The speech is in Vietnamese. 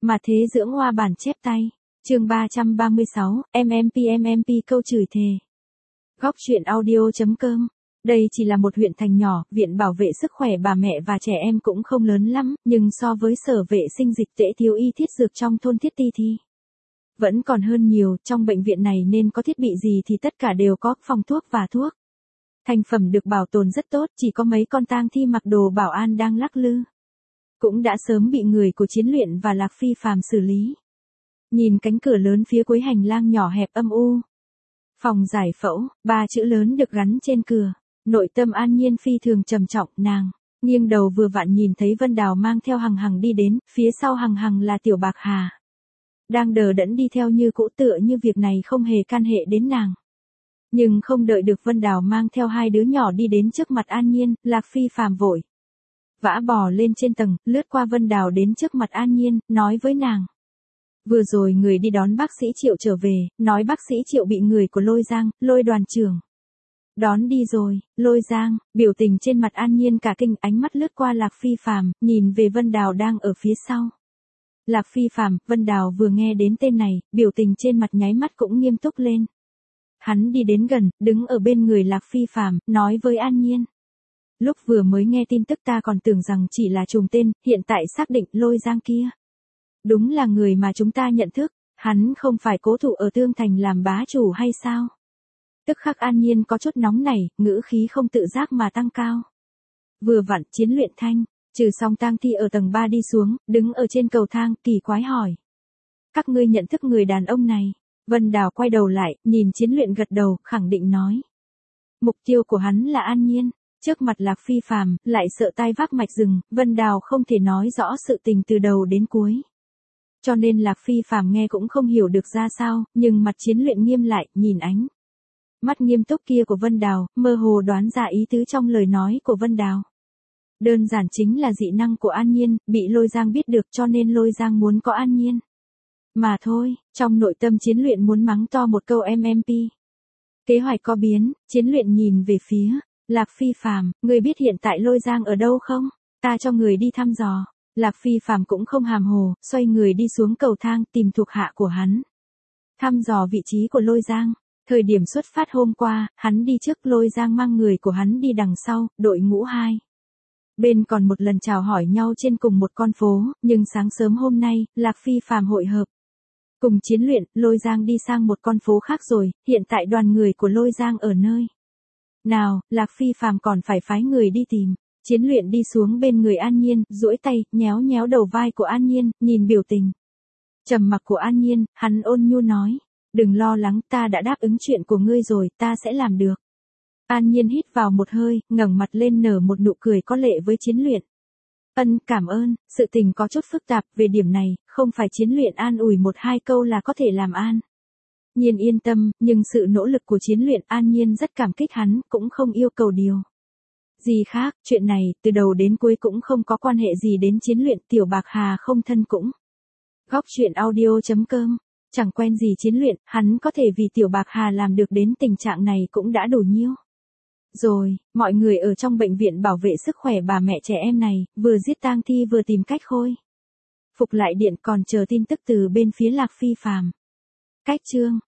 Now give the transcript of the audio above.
Mà thế dưỡng hoa bản chép tay. Chương 336, MMP câu chửi thề. Góc truyện audio.com. Đây chỉ là một huyện thành nhỏ, viện bảo vệ sức khỏe bà mẹ và trẻ em cũng không lớn lắm, nhưng so với sở vệ sinh dịch tễ thiếu y thiết dược trong thôn Thiết Ti thì vẫn còn hơn nhiều. Trong bệnh viện này nên có thiết bị gì thì tất cả đều có, phòng thuốc và thuốc. Thành phẩm được bảo tồn rất tốt, chỉ có mấy con tang thi mặc đồ bảo an đang lắc lư. Cũng đã sớm bị người của Chiến Luyện và Lạc Phi Phàm xử lý. Nhìn cánh cửa lớn phía cuối hành lang nhỏ hẹp âm u. Phòng giải phẫu, 3 chữ lớn được gắn trên cửa. Nội tâm An Nhiên phi thường trầm trọng, nàng nghiêng đầu vừa vặn nhìn thấy Vân Đào mang theo Hằng Hằng đi đến, phía sau Hằng Hằng là Tiểu Bạc Hà. Đang đờ đẫn đi theo như cũ, tựa như việc này không hề can hệ đến nàng. Nhưng không đợi được Vân Đào mang theo hai đứa nhỏ đi đến trước mặt An Nhiên, Lạc Phi Phàm vội vã bò lên trên tầng, lướt qua Vân Đào đến trước mặt An Nhiên, nói với nàng. Vừa rồi người đi đón bác sĩ Triệu trở về, nói bác sĩ Triệu bị người của Lôi Giang, Lôi đoàn trưởng đón đi rồi. Lôi Giang, biểu tình trên mặt An Nhiên cả kinh, ánh mắt lướt qua Lạc Phi Phàm, nhìn về Vân Đào đang ở phía sau. Lạc Phi Phàm, Vân Đào vừa nghe đến tên này, biểu tình trên mặt nháy mắt cũng nghiêm túc lên. Hắn đi đến gần, đứng ở bên người Lạc Phi Phàm, nói với An Nhiên. Lúc vừa mới nghe tin tức ta còn tưởng rằng chỉ là trùng tên, hiện tại xác định Lôi Giang kia đúng là người mà chúng ta nhận thức, hắn không phải cố thủ ở Tương Thành làm bá chủ hay sao? Tức khắc An Nhiên có chút nóng nảy, ngữ khí không tự giác mà tăng cao. Vừa vặn Chiến Luyện Thanh, trừ xong tang thi ở tầng 3 đi xuống, đứng ở trên cầu thang, kỳ quái hỏi. Các ngươi nhận thức người đàn ông này? Vân Đào quay đầu lại, nhìn Chiến Luyện gật đầu, khẳng định nói. Mục tiêu của hắn là An Nhiên. Trước mặt Lạc Phi Phàm, lại sợ tai vác mạch rừng, Vân Đào không thể nói rõ sự tình từ đầu đến cuối. Cho nên Lạc Phi Phàm nghe cũng không hiểu được ra sao, nhưng mặt Chiến Luyện nghiêm lại, nhìn ánh mắt nghiêm túc kia của Vân Đào, mơ hồ đoán ra ý tứ trong lời nói của Vân Đào. Đơn giản chính là dị năng của An Nhiên, bị Lôi Giang biết được cho nên Lôi Giang muốn có An Nhiên. Mà thôi, trong nội tâm Chiến Luyện muốn mắng to một câu MMP. Kế hoạch có biến, Chiến Luyện nhìn về phía Lạc Phi Phàm, người biết hiện tại Lôi Giang ở đâu không? Ta cho người đi thăm dò. Lạc Phi Phàm cũng không hàm hồ, xoay người đi xuống cầu thang tìm thuộc hạ của hắn. Thăm dò vị trí của Lôi Giang. Thời điểm xuất phát hôm qua, hắn đi trước, Lôi Giang mang người của hắn đi đằng sau, đội ngũ 2. Bên còn một lần chào hỏi nhau trên cùng một con phố, nhưng sáng sớm hôm nay, Lạc Phi Phàm hội hợp cùng Chiến Luyện, Lôi Giang đi sang một con phố khác rồi, hiện tại đoàn người của Lôi Giang ở nơi nào, Lạc Phi Phàm còn phải phái người đi tìm. Chiến Luyện đi xuống bên người An Nhiên, duỗi tay, nhéo nhéo đầu vai của An Nhiên, nhìn biểu tình trầm mặc của An Nhiên, hắn ôn nhu nói. Đừng lo lắng, ta đã đáp ứng chuyện của ngươi rồi, ta sẽ làm được. An Nhiên hít vào một hơi, ngẩng mặt lên nở một nụ cười có lệ với Chiến Luyện. Cảm ơn, sự tình có chút phức tạp, về điểm này, không phải Chiến Luyện an ủi 1-2 câu là có thể làm An Nhiên yên tâm, nhưng sự nỗ lực của Chiến Luyện An Nhiên rất cảm kích hắn, cũng không yêu cầu điều gì khác, chuyện này, từ đầu đến cuối cũng không có quan hệ gì đến Chiến Luyện, Tiểu Bạc Hà không thân cũng. Góc truyện audio.com. Chẳng quen gì Chiến Luyện, hắn có thể vì Tiểu Bạc Hà làm được đến tình trạng này cũng đã đủ nhiêu. Rồi, mọi người ở trong bệnh viện bảo vệ sức khỏe bà mẹ trẻ em này, vừa giết tang thi vừa tìm cách khôi phục lại điện, còn chờ tin tức từ bên phía Lạc Phi Phàm. Cách chương